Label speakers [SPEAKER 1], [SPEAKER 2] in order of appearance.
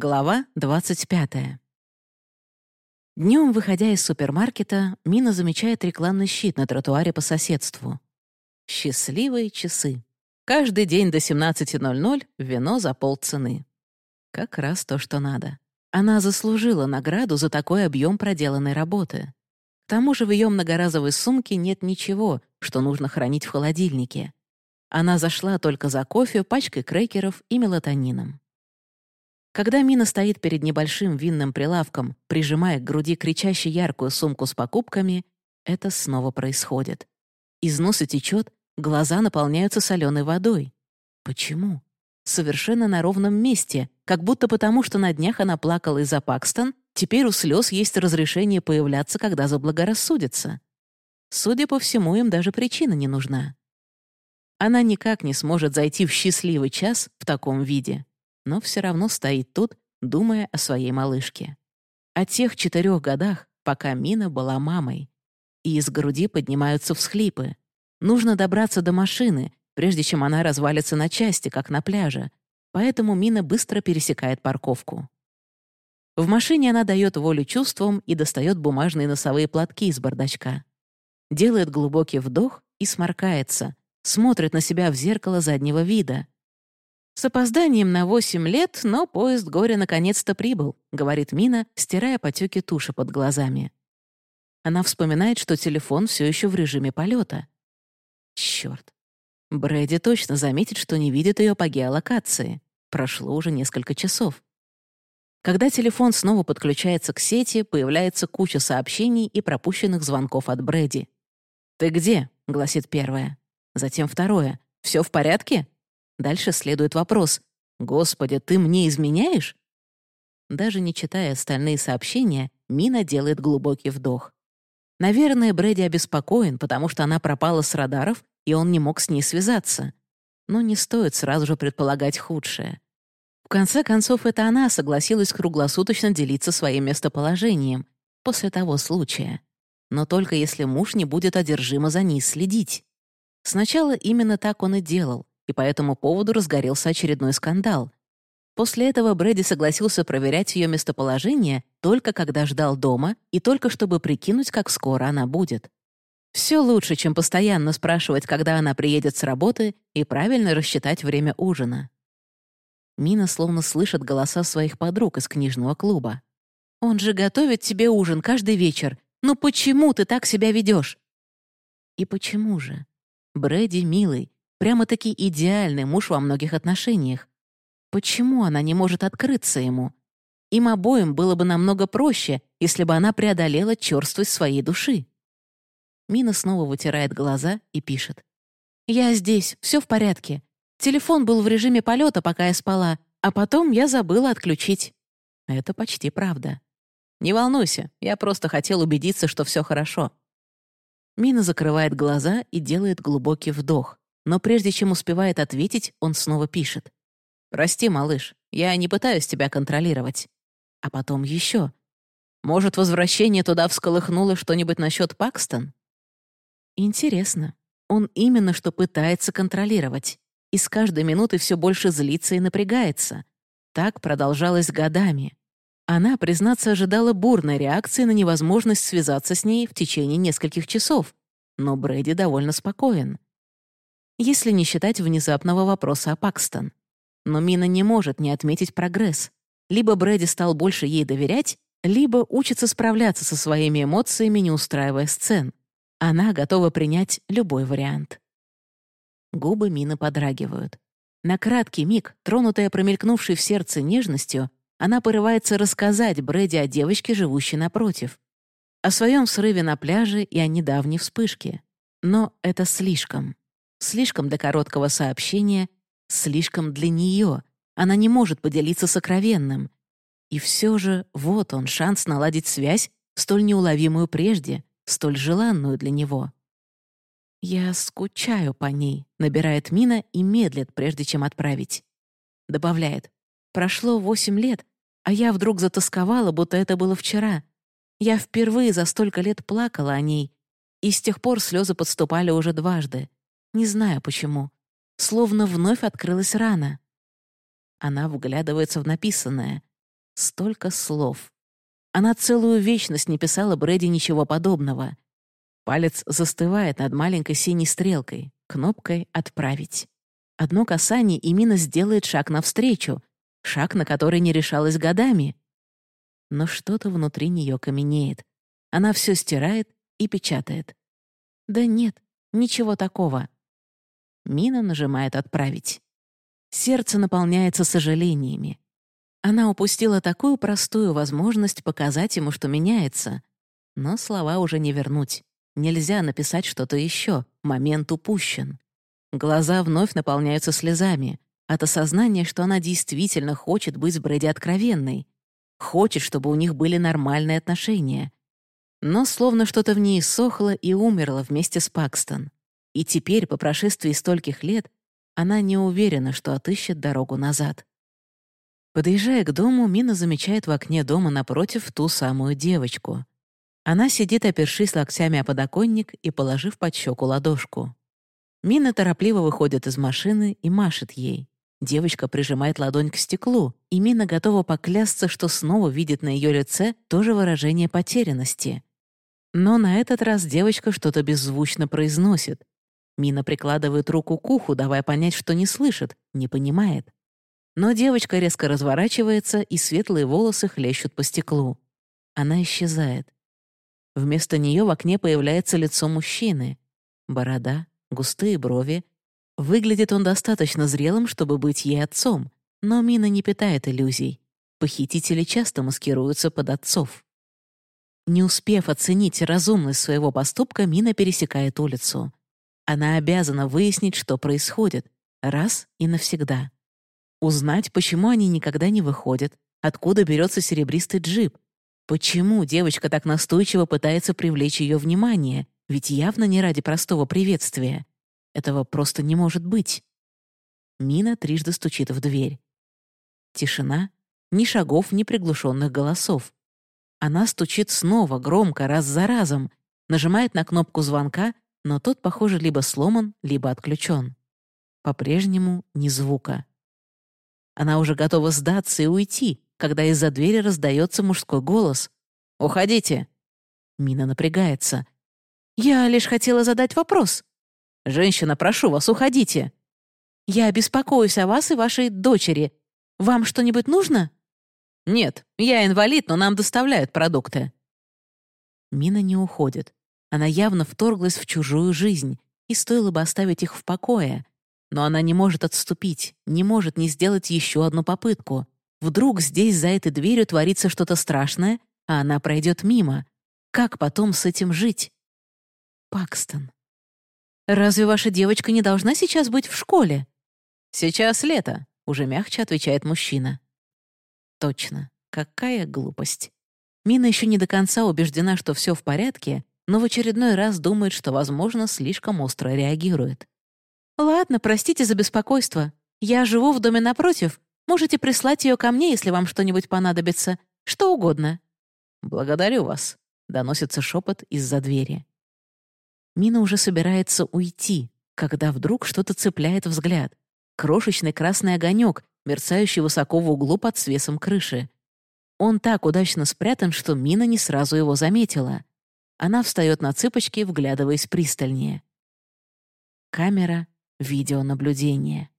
[SPEAKER 1] Глава 25. Днем, выходя из супермаркета, Мина замечает рекламный щит на тротуаре по соседству. Счастливые часы. Каждый день до 17:00 вино за полцены. Как раз то, что надо. Она заслужила награду за такой объем проделанной работы. К тому же в ее многоразовой сумке нет ничего, что нужно хранить в холодильнике. Она зашла только за кофе, пачкой крекеров и мелатонином. Когда Мина стоит перед небольшим винным прилавком, прижимая к груди кричаще яркую сумку с покупками, это снова происходит. Из носа течет, глаза наполняются соленой водой. Почему? Совершенно на ровном месте, как будто потому, что на днях она плакала из-за Пакстон, теперь у слез есть разрешение появляться, когда заблагорассудится. Судя по всему, им даже причина не нужна. Она никак не сможет зайти в счастливый час в таком виде, но все равно стоит тут, думая о своей малышке. О тех 4 годах, пока Мина была мамой. И из груди поднимаются всхлипы. Нужно добраться до машины, прежде чем она развалится на части, как на пляже. Поэтому Мина быстро пересекает парковку. В машине она дает волю чувствам и достает бумажные носовые платки из бардачка. Делает глубокий вдох и сморкается, смотрит на себя в зеркало заднего вида. «С опозданием на 8 лет, но поезд горя наконец-то прибыл», — говорит Мина, стирая потеки туши под глазами. Она вспоминает, что телефон все еще в режиме полета. Черт. Брэди точно заметит, что не видит ее по геолокации. Прошло уже несколько часов. Когда телефон снова подключается к сети, появляется куча сообщений и пропущенных звонков от Брэди. «Ты где?» — гласит первое. Затем второе. «Все в порядке?» Дальше следует вопрос. «Господи, ты мне изменяешь?» Даже не читая остальные сообщения, Мина делает глубокий вдох. Наверное, Брэди обеспокоен, потому что она пропала с радаров, и он не мог с ней связаться. Но не стоит сразу же предполагать худшее. В конце концов, это она согласилась круглосуточно делиться своим местоположением после того случая. Но только если муж не будет одержимо за ней следить. Сначала именно так он и делал, и по этому поводу разгорелся очередной скандал. После этого Брэди согласился проверять ее местоположение только когда ждал дома и только чтобы прикинуть, как скоро она будет. Все лучше, чем постоянно спрашивать, когда она приедет с работы, и правильно рассчитать время ужина. Мина словно слышит голоса своих подруг из книжного клуба. «Он же готовит тебе ужин каждый вечер. Ну почему ты так себя ведешь?» И почему же? Брэди милый, прямо-таки идеальный муж во многих отношениях. Почему она не может открыться ему? Им обоим было бы намного проще, если бы она преодолела черствость своей души. Мина снова вытирает глаза и пишет. «Я здесь, все в порядке. Телефон был в режиме полета, пока я спала, а потом я забыла отключить». Это почти правда. «Не волнуйся, я просто хотел убедиться, что все хорошо». Мина закрывает глаза и делает глубокий вдох. Но прежде чем успевает ответить, он снова пишет. «Прости, малыш, я не пытаюсь тебя контролировать». А потом еще. «Может, возвращение туда всколыхнуло что-нибудь насчет Пакстон?» Интересно. Он именно что пытается контролировать. И с каждой минутой все больше злится и напрягается. Так продолжалось годами. Она, признаться, ожидала бурной реакции на невозможность связаться с ней в течение нескольких часов. Но Брэди довольно спокоен. Если не считать внезапного вопроса о Пакстон. Но Мина не может не отметить прогресс. Либо Брэди стал больше ей доверять, либо учится справляться со своими эмоциями, не устраивая сцен. Она готова принять любой вариант. Губы Мины подрагивают. На краткий миг, тронутая промелькнувшей в сердце нежностью, она порывается рассказать Брэди о девочке, живущей напротив. О своем срыве на пляже и о недавней вспышке. Но это слишком. Слишком для короткого сообщения, слишком для нее. Она не может поделиться сокровенным. И все же вот он, шанс наладить связь, столь неуловимую прежде, столь желанную для него. «Я скучаю по ней», — набирает Мина и медлит, прежде чем отправить. Добавляет. «Прошло 8 лет, а я вдруг затасковала, будто это было вчера. Я впервые за столько лет плакала о ней, и с тех пор слезы подступали уже дважды. Не знаю почему. Словно вновь открылась рана». Она вглядывается в написанное. Столько слов. Она целую вечность не писала Брэди ничего подобного. Палец застывает над маленькой синей стрелкой, кнопкой «Отправить». Одно касание, и Мина сделает шаг навстречу, шаг, на который не решалась годами. Но что-то внутри нее каменеет. Она все стирает и печатает. Да нет, ничего такого. Мина нажимает «Отправить». Сердце наполняется сожалениями. Она упустила такую простую возможность показать ему, что меняется. Но слова уже не вернуть. Нельзя написать что-то еще. Момент упущен. Глаза вновь наполняются слезами от осознания, что она действительно хочет быть с Брэди откровенной. Хочет, чтобы у них были нормальные отношения. Но словно что-то в ней иссохло и умерло вместе с Пакстон. И теперь, по прошествии стольких лет, она не уверена, что отыщет дорогу назад. Подъезжая к дому, Мина замечает в окне дома напротив ту самую девочку. Она сидит, опершись локтями о подоконник и положив под щеку ладошку. Мина торопливо выходит из машины и машет ей. Девочка прижимает ладонь к стеклу, и Мина готова поклясться, что снова видит на ее лице то же выражение потерянности. Но на этот раз девочка что-то беззвучно произносит. Мина прикладывает руку к уху, давая понять, что не слышит, не понимает. Но девочка резко разворачивается, и светлые волосы хлещут по стеклу. Она исчезает. Вместо нее в окне появляется лицо мужчины. Борода, густые брови. Выглядит он достаточно зрелым, чтобы быть ей отцом, но Мина не питает иллюзий. Похитители часто маскируются под отцов. Не успев оценить разумность своего поступка, Мина пересекает улицу. Она обязана выяснить, что происходит, раз и навсегда. Узнать, почему они никогда не выходят, откуда берется серебристый джип, почему девочка так настойчиво пытается привлечь ее внимание, ведь явно не ради простого приветствия. Этого просто не может быть. Мина трижды стучит в дверь. Тишина, ни шагов, ни приглушенных голосов. Она стучит снова, громко, раз за разом, нажимает на кнопку звонка, но тот, похоже, либо сломан, либо отключен. По-прежнему ни звука. Она уже готова сдаться и уйти, когда из-за двери раздается мужской голос. «Уходите!» Мина напрягается. «Я лишь хотела задать вопрос». «Женщина, прошу вас, уходите!» «Я беспокоюсь о вас и вашей дочери. Вам что-нибудь нужно?» «Нет, я инвалид, но нам доставляют продукты». Мина не уходит. Она явно вторглась в чужую жизнь, и стоило бы оставить их в покое. Но она не может отступить, не может не сделать еще одну попытку. Вдруг здесь, за этой дверью, творится что-то страшное, а она пройдет мимо. Как потом с этим жить? Пакстон. «Разве ваша девочка не должна сейчас быть в школе?» «Сейчас лето», — уже мягче отвечает мужчина. Точно. Какая глупость. Мина еще не до конца убеждена, что все в порядке, но в очередной раз думает, что, возможно, слишком остро реагирует. «Ладно, простите за беспокойство. Я живу в доме напротив. Можете прислать ее ко мне, если вам что-нибудь понадобится. Что угодно». «Благодарю вас», — доносится шепот из-за двери. Мина уже собирается уйти, когда вдруг что-то цепляет взгляд. Крошечный красный огонек, мерцающий высоко в углу под свесом крыши. Он так удачно спрятан, что Мина не сразу его заметила. Она встает на цыпочки, вглядываясь пристальнее. Камера видеонаблюдения.